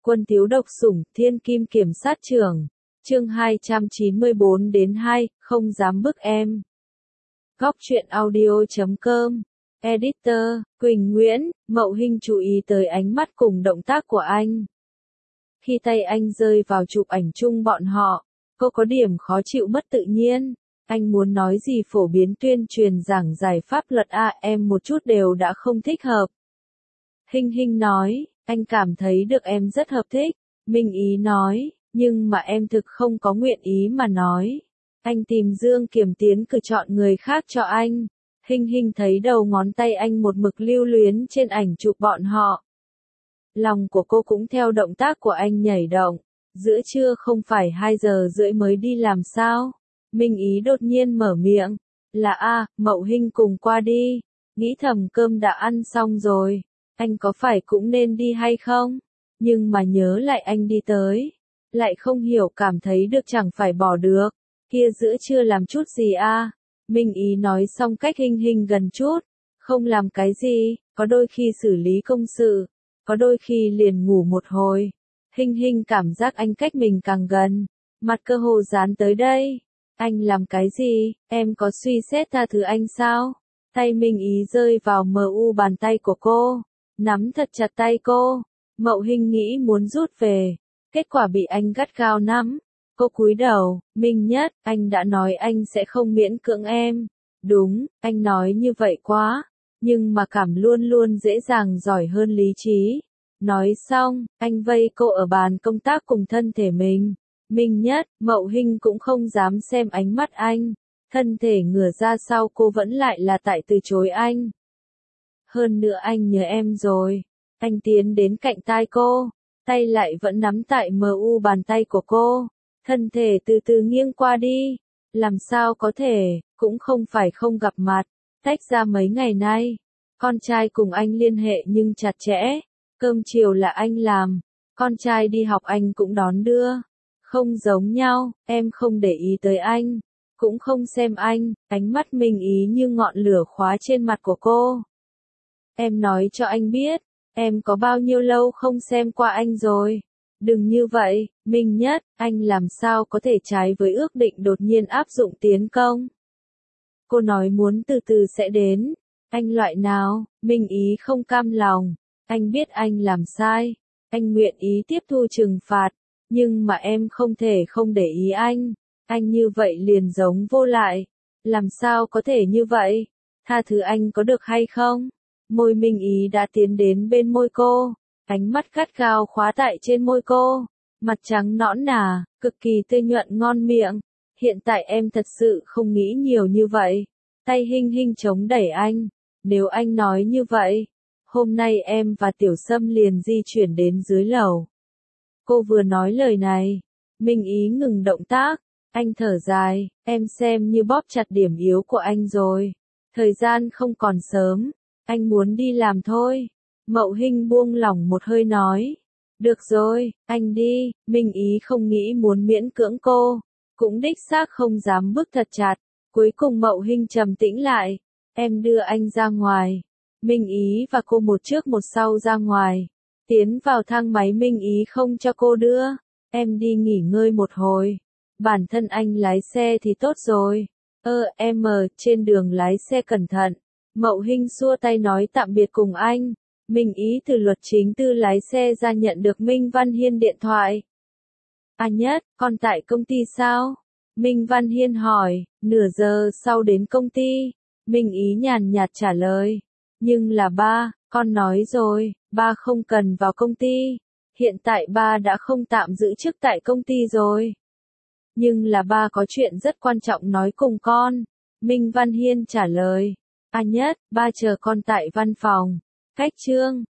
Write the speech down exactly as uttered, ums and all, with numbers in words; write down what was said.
Quân Tiếu độc sủng, thiên kim kiểm sát trưởng. Chương hai trăm chín mươi bốn đến hai, không dám bức em. Góc truyện audio chấm com. Editor, Quỳnh Nguyễn, Mậu Hinh chú ý tới ánh mắt cùng động tác của anh. Khi tay anh rơi vào chụp ảnh chung bọn họ, cô có điểm khó chịu mất tự nhiên. Anh muốn nói gì phổ biến tuyên truyền giảng giải pháp luật à, em một chút đều đã không thích hợp. Hinh Hinh nói, anh cảm thấy được em rất hợp thích. Minh Ý nói, nhưng mà em thực không có nguyện ý mà nói. Anh tìm Dương Kiểm Tiến cử chọn người khác cho anh. Hinh Hinh thấy đầu ngón tay anh một mực lưu luyến trên ảnh chụp bọn họ. Lòng của cô cũng theo động tác của anh nhảy động. Giữa trưa không phải hai giờ rưỡi mới đi làm sao? Minh Ý đột nhiên mở miệng. Là a, Mậu Hinh cùng qua đi. Nghĩ thầm cơm đã ăn xong rồi. Anh có phải cũng nên đi hay không? Nhưng mà nhớ lại anh đi tới. Lại không hiểu cảm thấy được chẳng phải bỏ được. Kia giữa trưa làm chút gì a? Minh Ý nói xong cách Hinh Hinh gần chút. Không làm cái gì, có đôi khi xử lý công sự. Có đôi khi liền ngủ một hồi. Hinh Hinh cảm giác anh cách mình càng gần. Mặt cơ hồ dán tới đây. Anh làm cái gì, em có suy xét tha thứ anh sao? Tay Minh Ý rơi vào mờ u bàn tay của cô. Nắm thật chặt tay cô. Mậu Hinh nghĩ muốn rút về. Kết quả bị anh gắt gao nắm. Cô cúi đầu, Minh Nhất, anh đã nói anh sẽ không miễn cưỡng em. Đúng, anh nói như vậy quá. Nhưng mà cảm luôn luôn dễ dàng giỏi hơn lý trí. Nói xong, anh vây cô ở bàn công tác cùng thân thể mình. Minh Nhất, Mậu Hinh cũng không dám xem ánh mắt anh. Thân thể ngửa ra sau cô vẫn lại là tại từ chối anh. Hơn nữa anh nhớ em rồi. Anh tiến đến cạnh tai cô. Tay lại vẫn nắm tại mờ u bàn tay của cô. Thân thể từ từ nghiêng qua đi. Làm sao có thể, cũng không phải không gặp mặt. Tách ra mấy ngày nay. Con trai cùng anh liên hệ nhưng chặt chẽ. Cơm chiều là anh làm. Con trai đi học anh cũng đón đưa. Không giống nhau, em không để ý tới anh. Cũng không xem anh, ánh mắt Minh Ý như ngọn lửa khóa trên mặt của cô. Em nói cho anh biết, em có bao nhiêu lâu không xem qua anh rồi. Đừng như vậy, Minh Nhất, anh làm sao có thể trái với ước định đột nhiên áp dụng tiến công. Cô nói muốn từ từ sẽ đến. Anh loại nào, Minh Ý không cam lòng. Anh biết anh làm sai. Anh nguyện ý tiếp thu trừng phạt. Nhưng mà em không thể không để ý anh. Anh như vậy liền giống vô lại. Làm sao có thể như vậy? Tha thứ anh có được hay không? Môi Minh Ý đã tiến đến bên môi cô. Ánh mắt gắt gao khóa tại trên môi cô. Mặt trắng nõn nà, cực kỳ tươi nhuận ngon miệng. Hiện tại em thật sự không nghĩ nhiều như vậy. Tay Hinh Hinh chống đẩy anh. Nếu anh nói như vậy, hôm nay em và Tiểu Sâm liền di chuyển đến dưới lầu. Cô vừa nói lời này. Minh Ý ngừng động tác. Anh thở dài, em xem như bóp chặt điểm yếu của anh rồi. Thời gian không còn sớm. Anh muốn đi làm thôi. Mậu Hinh buông lỏng một hơi nói. Được rồi, anh đi. Minh Ý không nghĩ muốn miễn cưỡng cô. Cũng đích xác không dám bước thật chặt. Cuối cùng Mậu Hinh trầm tĩnh lại. Em đưa anh ra ngoài. Minh Ý và cô một trước một sau ra ngoài. Tiến vào thang máy Minh Ý không cho cô đưa. Em đi nghỉ ngơi một hồi. Bản thân anh lái xe thì tốt rồi. Ơ em ở trên đường lái xe cẩn thận. Mậu Hinh xua tay nói tạm biệt cùng anh. Minh Ý từ luật chính tư lái xe ra nhận được Minh Văn Hiên điện thoại. À Nhất, con tại công ty sao? Minh Văn Hiên hỏi, nửa giờ sau đến công ty. Minh Ý nhàn nhạt trả lời. Nhưng là ba, con nói rồi, ba không cần vào công ty. Hiện tại ba đã không tạm giữ chức tại công ty rồi. Nhưng là ba có chuyện rất quan trọng nói cùng con. Minh Văn Hiên trả lời. À Nhất, ba chờ con tại văn phòng. Cách Trương,